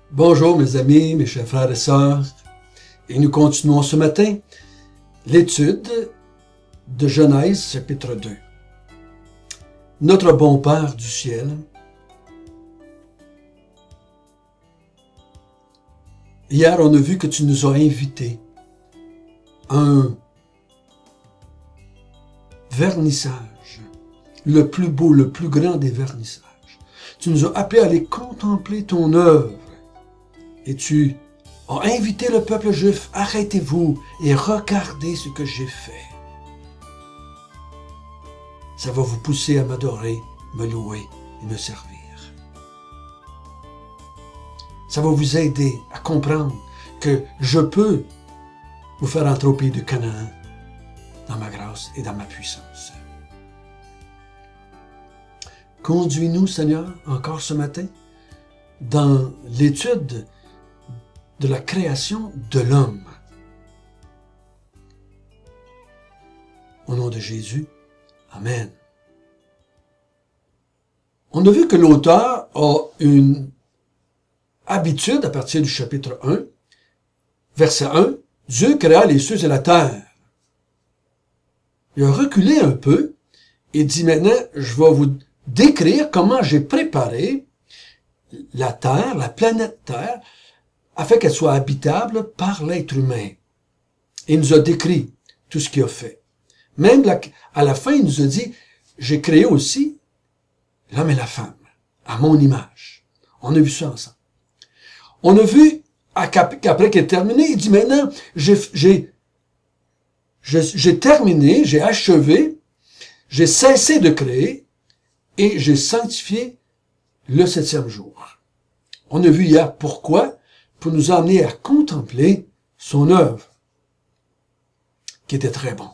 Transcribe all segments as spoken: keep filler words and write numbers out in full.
Bonjour mes amis, mes chers frères et sœurs, et nous continuons ce matin l'étude de Genèse chapitre deux. Notre bon Père du ciel, hier on a vu que tu nous as invités à un vernissage, le plus beau, le plus grand des vernissages. Tu nous as appelés à aller contempler ton œuvre. Et tu as invité le peuple juif, arrêtez-vous et regardez ce que j'ai fait. Ça va vous pousser à m'adorer, me louer et me servir. Ça va vous aider à comprendre que je peux vous faire entrer au pays de Canaan dans ma grâce et dans ma puissance. Conduis-nous, Seigneur, encore ce matin, dans l'étude de la création de l'homme. Au nom de Jésus, Amen. On a vu que l'auteur a une habitude, à partir du chapitre un, verset un, Dieu créa les cieux et la terre. Il a reculé un peu et dit maintenant, je vais vous décrire comment j'ai préparé la terre, la planète Terre, afin qu'elle soit habitable par l'être humain. Et il nous a décrit tout ce qu'il a fait. Même la, à la fin, il nous a dit, j'ai créé aussi l'homme et la femme, à mon image. On a vu ça ensemble. On a vu, qu'après qu'il est terminé, il dit maintenant, j'ai, j'ai, j'ai, j'ai terminé, j'ai achevé, j'ai cessé de créer, et j'ai sanctifié le septième jour. On a vu hier pourquoi, pour nous emmener à contempler son œuvre, qui était très bon.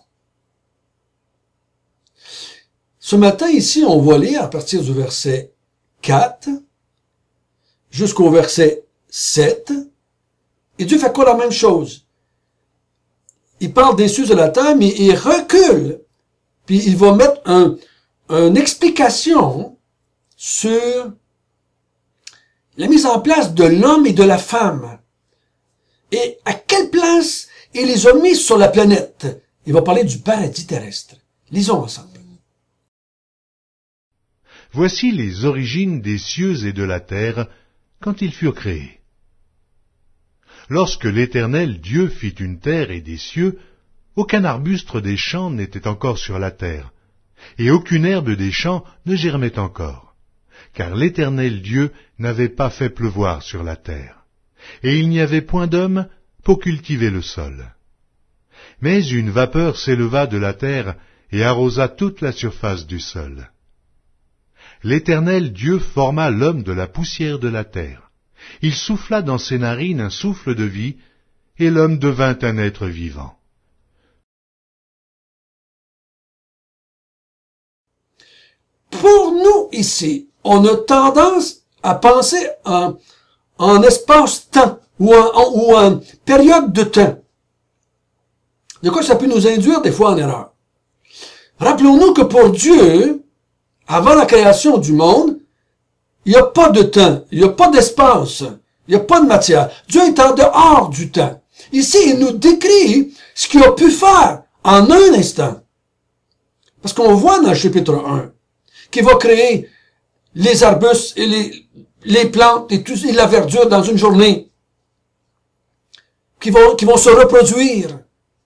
Ce matin, ici, on va lire à partir du verset quatre jusqu'au verset sept, et Dieu fait quoi la même chose? Il parle des cieux et de la terre, mais il recule, puis il va mettre un, une explication sur la mise en place de l'homme et de la femme. Et à quelle place il les a mis sur la planète? Il va parler du paradis terrestre. Lisons ensemble. Voici les origines des cieux et de la terre quand ils furent créés. Lorsque l'Éternel Dieu fit une terre et des cieux, aucun arbuste des champs n'était encore sur la terre, et aucune herbe des champs ne germait encore. Car l'Éternel Dieu n'avait pas fait pleuvoir sur la terre, et il n'y avait point d'homme pour cultiver le sol. Mais une vapeur s'éleva de la terre et arrosa toute la surface du sol. L'Éternel Dieu forma l'homme de la poussière de la terre. Il souffla dans ses narines un souffle de vie, et l'homme devint un être vivant. Pour nous, ici, on a tendance à penser en, en espace-temps ou en, ou en période de temps. De quoi ça peut nous induire des fois en erreur. Rappelons-nous que pour Dieu, avant la création du monde, il n'y a pas de temps, il n'y a pas d'espace, il n'y a pas de matière. Dieu est en dehors du temps. Ici, il nous décrit ce qu'il a pu faire en un instant. Parce qu'on voit dans le chapitre un qu'il va créer les arbustes et les, les plantes et, tout, et la verdure dans une journée, qui vont, qui vont se reproduire.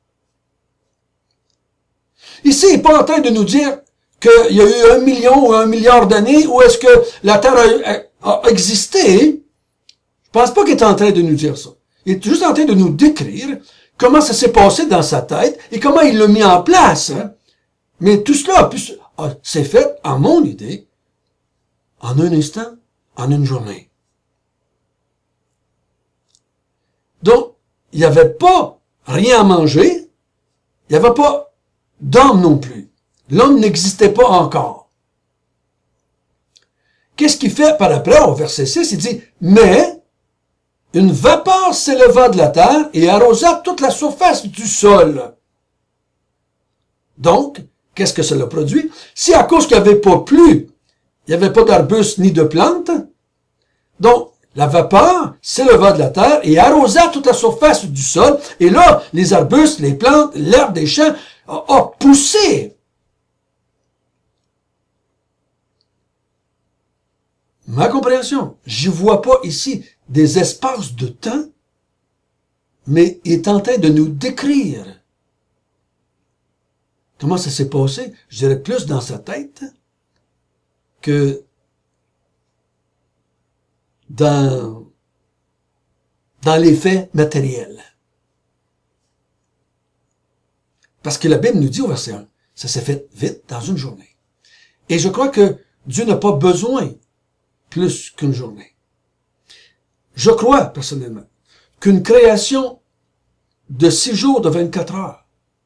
Ici, il n'est pas en train de nous dire qu'il y a eu un million ou un milliard d'années où est-ce que la Terre a, a, a existé. Je pense pas qu'il est en train de nous dire ça. Il est juste en train de nous décrire comment ça s'est passé dans sa tête et comment il l'a mis en place. Hein. Mais tout cela a pu, a, s'est fait, à mon idée, en un instant, en une journée. Donc, il n'y avait pas rien à manger, il n'y avait pas d'homme non plus. L'homme n'existait pas encore. Qu'est-ce qu'il fait par après, au verset six, il dit, « Mais une vapeur s'éleva de la terre et arrosa toute la surface du sol. » Donc, qu'est-ce que cela produit? Si à cause qu'il n'y avait pas plu, il n'y avait pas d'arbustes ni de plantes, donc la vapeur s'éleva de la terre et arrosa toute la surface du sol. Et là, les arbustes, les plantes, l'herbe des champs ont poussé. Ma compréhension, je ne vois pas ici des espaces de temps, mais il est en train de nous décrire comment ça s'est passé, je dirais plus dans sa tête que dans, dans les faits matériels. Parce que la Bible nous dit au verset un, ça s'est fait vite dans une journée. Et je crois que Dieu n'a pas besoin plus qu'une journée. Je crois, personnellement, qu'une création de six jours de vingt-quatre heures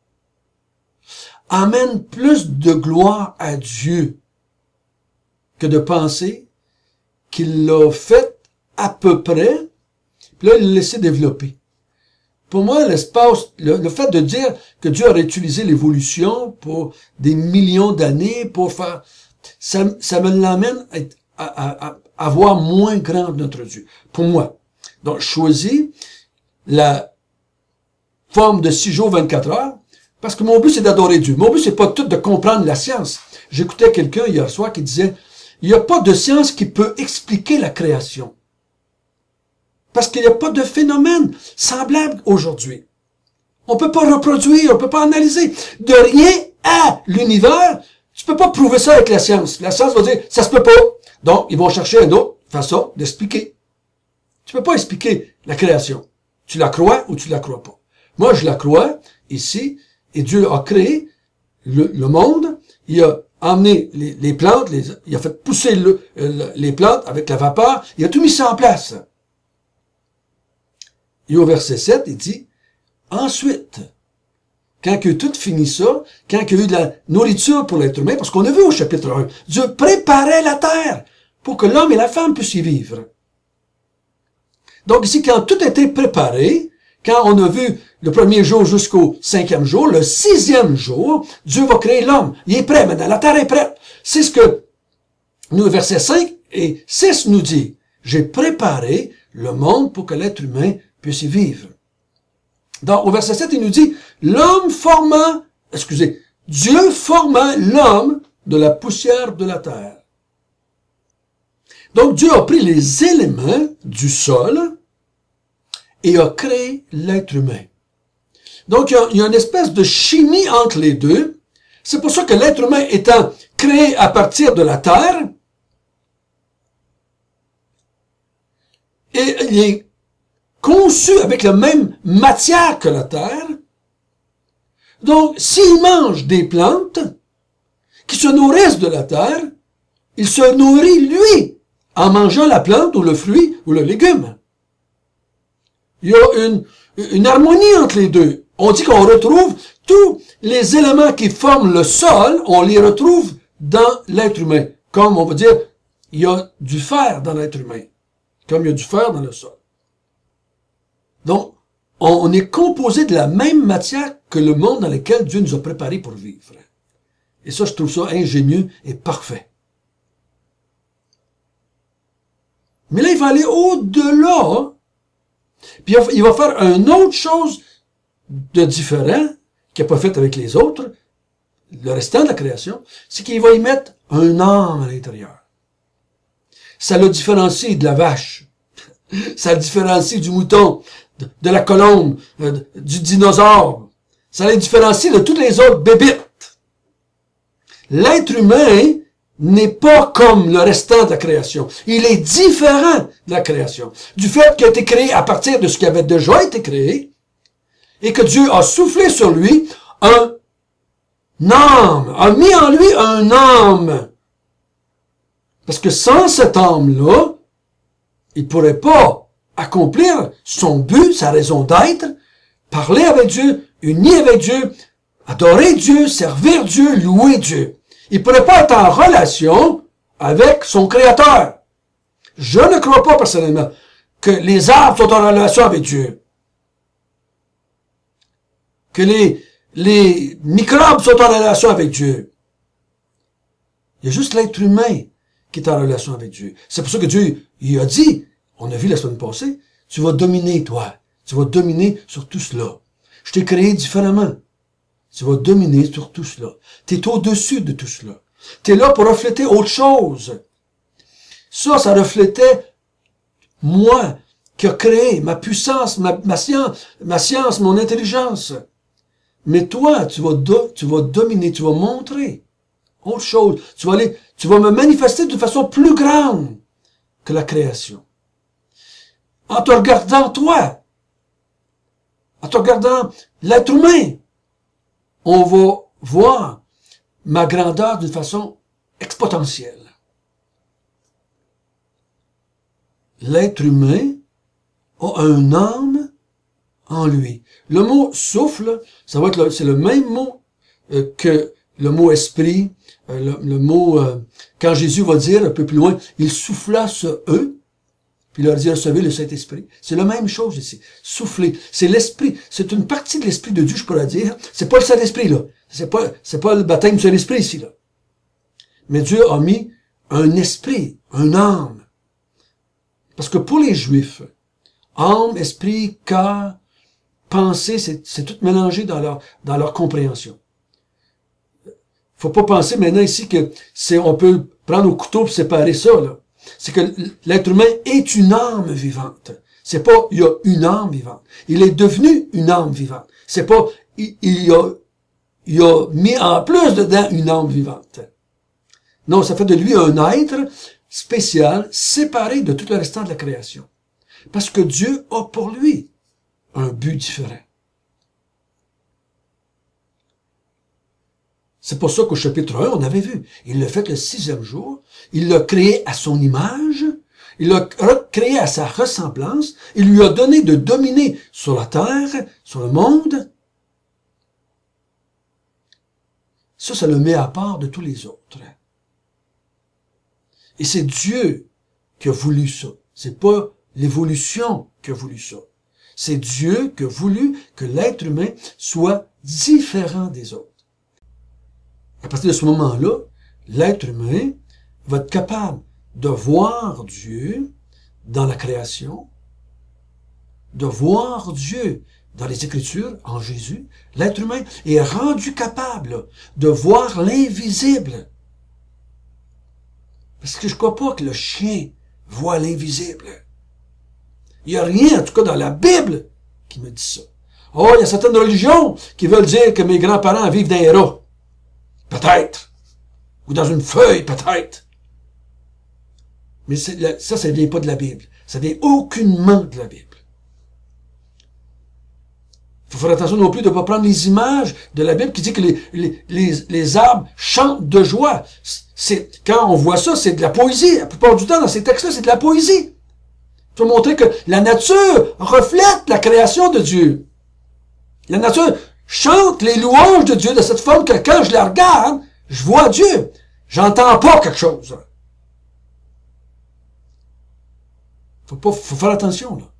amène plus de gloire à Dieu que de penser qu'il l'a fait à peu près, puis là, il l'a laissé développer. Pour moi, l'espace, le, le fait de dire que Dieu aurait utilisé l'évolution pour des millions d'années pour faire, ça, ça me l'amène à, à, à, à voir moins grand notre Dieu. Pour moi. Donc, je choisis la forme de six jours, vingt-quatre heures, parce que mon but, c'est d'adorer Dieu. Mon but, c'est pas tout de comprendre la science. J'écoutais quelqu'un hier soir qui disait, il n'y a pas de science qui peut expliquer la création. Parce qu'il n'y a pas de phénomène semblable aujourd'hui. On peut pas reproduire, on peut pas analyser. De rien à l'univers, tu peux pas prouver ça avec la science. La science va dire, ça se peut pas. Donc, ils vont chercher une autre façon d'expliquer. Tu peux pas expliquer la création. Tu la crois ou tu la crois pas. Moi, je la crois ici, et Dieu a créé le, le monde. Il a emmené les, les plantes, les, il a fait pousser le, le, les plantes avec la vapeur. Il a tout mis ça en place. Et au verset sept, il dit, ensuite, quand il a tout fini ça, quand il y a eu de la nourriture pour l'être humain, parce qu'on a vu au chapitre un, Dieu préparait la terre pour que l'homme et la femme puissent y vivre. Donc ici, quand tout était préparé, quand on a vu le premier jour jusqu'au cinquième jour, le sixième jour, Dieu va créer l'homme. Il est prêt maintenant, la terre est prête. C'est ce que nous, versets cinq et six nous dit. J'ai préparé le monde pour que l'être humain puisse y vivre. Donc, au verset sept, il nous dit, l'homme forma, excusez, Dieu forma l'homme de la poussière de la terre. Donc, Dieu a pris les éléments du sol et a créé l'être humain. Donc, il y, a, il y a une espèce de chimie entre les deux. C'est pour ça que l'être humain étant créé à partir de la terre, et il est conçu avec la même matière que la terre. Donc, s'il mange des plantes qui se nourrissent de la terre, il se nourrit, lui, en mangeant la plante ou le fruit ou le légume. Il y a une, une harmonie entre les deux. On dit qu'on retrouve tous les éléments qui forment le sol, on les retrouve dans l'être humain. Comme on va dire, il y a du fer dans l'être humain, comme il y a du fer dans le sol. Donc, on est composé de la même matière que le monde dans lequel Dieu nous a préparés pour vivre. Et ça, je trouve ça ingénieux et parfait. Mais là, il va aller au-delà, puis il va faire une autre chose de différent, qu'il n'a pas fait avec les autres, le restant de la création, c'est qu'il va y mettre un âme à l'intérieur. Ça le différencie de la vache. Ça le différencie du mouton, de, de la colombe, euh, du dinosaure. Ça le différencie de toutes les autres bébites. L'être humain n'est pas comme le restant de la création. Il est différent de la création. Du fait qu'il a été créé à partir de ce qui avait déjà été créé, et que Dieu a soufflé sur lui un âme, a mis en lui un âme. Parce que sans cette âme-là, il pourrait pas accomplir son but, sa raison d'être, parler avec Dieu, uni avec Dieu, adorer Dieu, servir Dieu, louer Dieu. Il pourrait pas être en relation avec son Créateur. Je ne crois pas personnellement que les arbres sont en relation avec Dieu. Que les, les microbes sont en relation avec Dieu. Il y a juste l'être humain qui est en relation avec Dieu. C'est pour ça que Dieu il a dit, on a vu la semaine passée, tu vas dominer, toi. Tu vas dominer sur tout cela. Je t'ai créé différemment. Tu vas dominer sur tout cela. Tu es au-dessus de tout cela. Tu es là pour refléter autre chose. Ça, ça reflétait moi qui a créé ma puissance, ma, ma science, ma science, mon intelligence. Mais toi, tu vas, do, tu vas dominer, tu vas montrer autre chose. Tu vas aller, tu vas me manifester de façon plus grande que la création. En te regardant toi, en te regardant l'être humain, on va voir ma grandeur d'une façon exponentielle. L'être humain a un âme en lui. Le mot souffle, ça va être le, c'est le même mot euh, que le mot esprit, euh, le, le mot, euh, quand Jésus va dire un peu plus loin, il souffla sur eux, puis il leur dit, recevez le Saint-Esprit. C'est la même chose ici. Souffler. C'est l'esprit. C'est une partie de l'esprit de Dieu, je pourrais dire. C'est pas le Saint-Esprit, là. C'est pas, c'est pas le baptême du Saint-Esprit ici, là. Mais Dieu a mis un esprit, un âme. Parce que pour les Juifs, âme, esprit, cœur, pensée, c'est, c'est tout mélangé dans leur, dans leur compréhension. Faut pas penser maintenant ici que c'est, on peut prendre au couteau pour séparer ça, là. C'est que l'être humain est une âme vivante. C'est pas, il y a une âme vivante. Il est devenu une âme vivante. C'est pas, il, il, a, il a mis en plus dedans une âme vivante. Non, ça fait de lui un être spécial, séparé de tout le restant de la création. Parce que Dieu a pour lui un but différent. C'est pour ça qu'au chapitre un, on avait vu, il l'a fait le sixième jour, il l'a créé à son image, il l'a créé à sa ressemblance, il lui a donné de dominer sur la terre, sur le monde. Ça, ça le met à part de tous les autres. Et c'est Dieu qui a voulu ça. C'est pas l'évolution qui a voulu ça. C'est Dieu qui a voulu que l'être humain soit différent des autres. À partir de ce moment-là, l'être humain va être capable de voir Dieu dans la création, de voir Dieu dans les Écritures, en Jésus. L'être humain est rendu capable de voir l'invisible. Parce que je ne crois pas que le chien voit l'invisible. Il n'y a rien, en tout cas dans la Bible, qui me dit ça. Oh, il y a certaines religions qui veulent dire que mes grands-parents vivent dans les rats. Peut-être. Ou dans une feuille, peut-être. Mais c'est, ça, ça ne vient pas de la Bible. Ça vient aucunement de la Bible. Il faut faire attention non plus de ne pas prendre les images de la Bible qui dit que les, les, les, les arbres chantent de joie. C'est, quand on voit ça, c'est de la poésie. La plupart du temps, dans ces textes-là, c'est de la poésie. Il faut montrer que la nature reflète la création de Dieu. La nature chante les louanges de Dieu de cette forme que quand je la regarde, je vois Dieu. J'entends pas quelque chose. Faut pas, faut faire attention, là.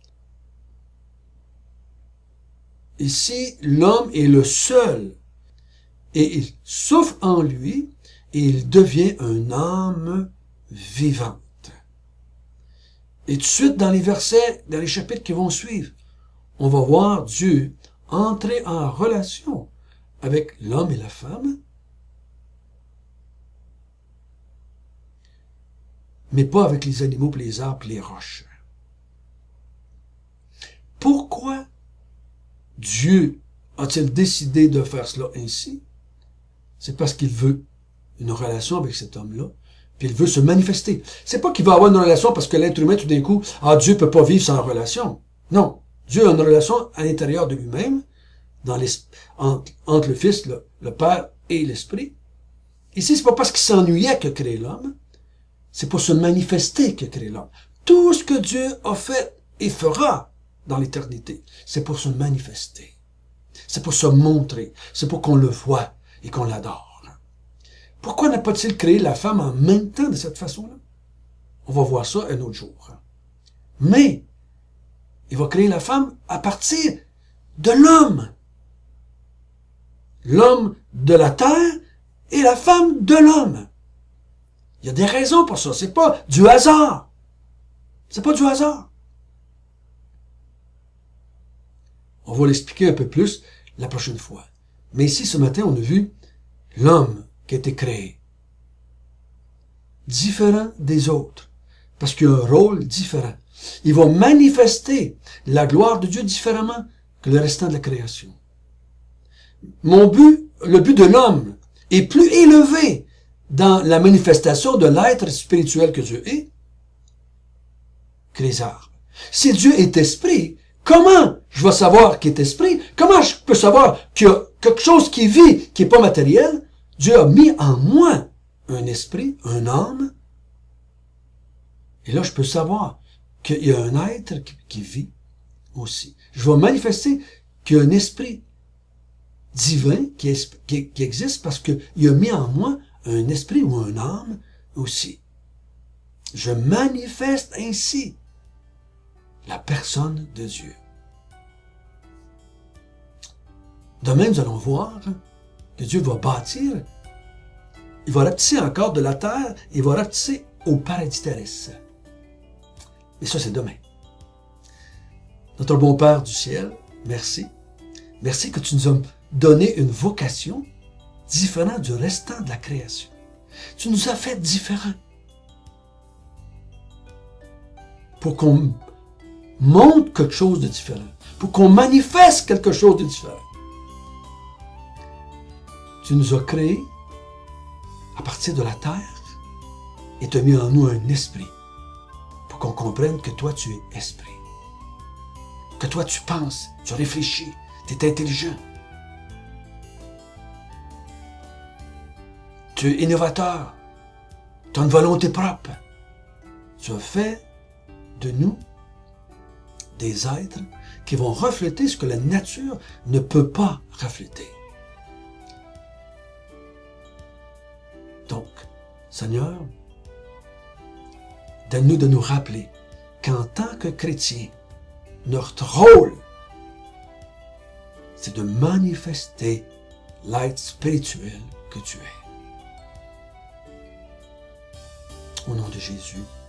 Ici, l'homme est le seul. Et il souffle en lui et il devient une âme vivante. Et tout de suite, dans les versets, dans les chapitres qui vont suivre, on va voir Dieu entrer en relation avec l'homme et la femme, mais pas avec les animaux, les arbres, les roches. Pourquoi Dieu a-t-il décidé de faire cela ainsi? C'est parce qu'il veut une relation avec cet homme-là, puis il veut se manifester. C'est pas qu'il va avoir une relation parce que l'être humain, tout d'un coup, ah, Dieu peut pas vivre sans relation. Non. Dieu a une relation à l'intérieur de lui-même, dans entre, entre le Fils, le, le Père et l'Esprit. Ici, c'est pas parce qu'il s'ennuyait qu'il a créé l'homme, c'est pour se manifester qu'il a créé l'homme. Tout ce que Dieu a fait et fera dans l'éternité, c'est pour se manifester. C'est pour se montrer. C'est pour qu'on le voie et qu'on l'adore. Pourquoi n'a pas-t-il créé la femme en même temps de cette façon-là? On va voir ça un autre jour. Mais, il va créer la femme à partir de l'homme. L'homme de la terre et la femme de l'homme. Il y a des raisons pour ça. C'est pas du hasard. C'est pas du hasard. On va l'expliquer un peu plus la prochaine fois. Mais ici, ce matin, on a vu l'homme qui a été créé. Différent des autres. Parce qu'il a un rôle différent. Il va manifester la gloire de Dieu différemment que le restant de la création. Mon but, le but de l'homme, est plus élevé dans la manifestation de l'être spirituel que Dieu est que les arbres. Si Dieu est esprit, comment je vais savoir qu'il est esprit? Comment je peux savoir qu'il y a quelque chose qui vit, qui n'est pas matériel? Dieu a mis en moi un esprit, un âme. Et là, je peux savoir qu'il y a un être qui, qui vit aussi. Je vais manifester qu'il y a un esprit divin qui, est, qui, qui existe parce qu'il a mis en moi un esprit ou un âme aussi. Je manifeste ainsi la personne de Dieu. Demain, nous allons voir que Dieu va bâtir, il va rapetisser encore de la terre, il va rapetisser au paradis terrestre. Et ça, c'est demain. Notre bon Père du ciel, merci. Merci que tu nous as donné une vocation différente du restant de la création. Tu nous as fait différents. Pour qu'on montre quelque chose de différent. Pour qu'on manifeste quelque chose de différent. Tu nous as créés à partir de la terre et tu as mis en nous un esprit pour qu'on comprenne que toi, tu es esprit. Que toi, tu penses, tu réfléchis, tu es intelligent. Tu es innovateur. Tu as une volonté propre. Tu as fait de nous des êtres qui vont refléter ce que la nature ne peut pas refléter. Donc, Seigneur, donne-nous de nous rappeler qu'en tant que chrétiens, notre rôle, c'est de manifester l'être spirituel que tu es. Au nom de Jésus.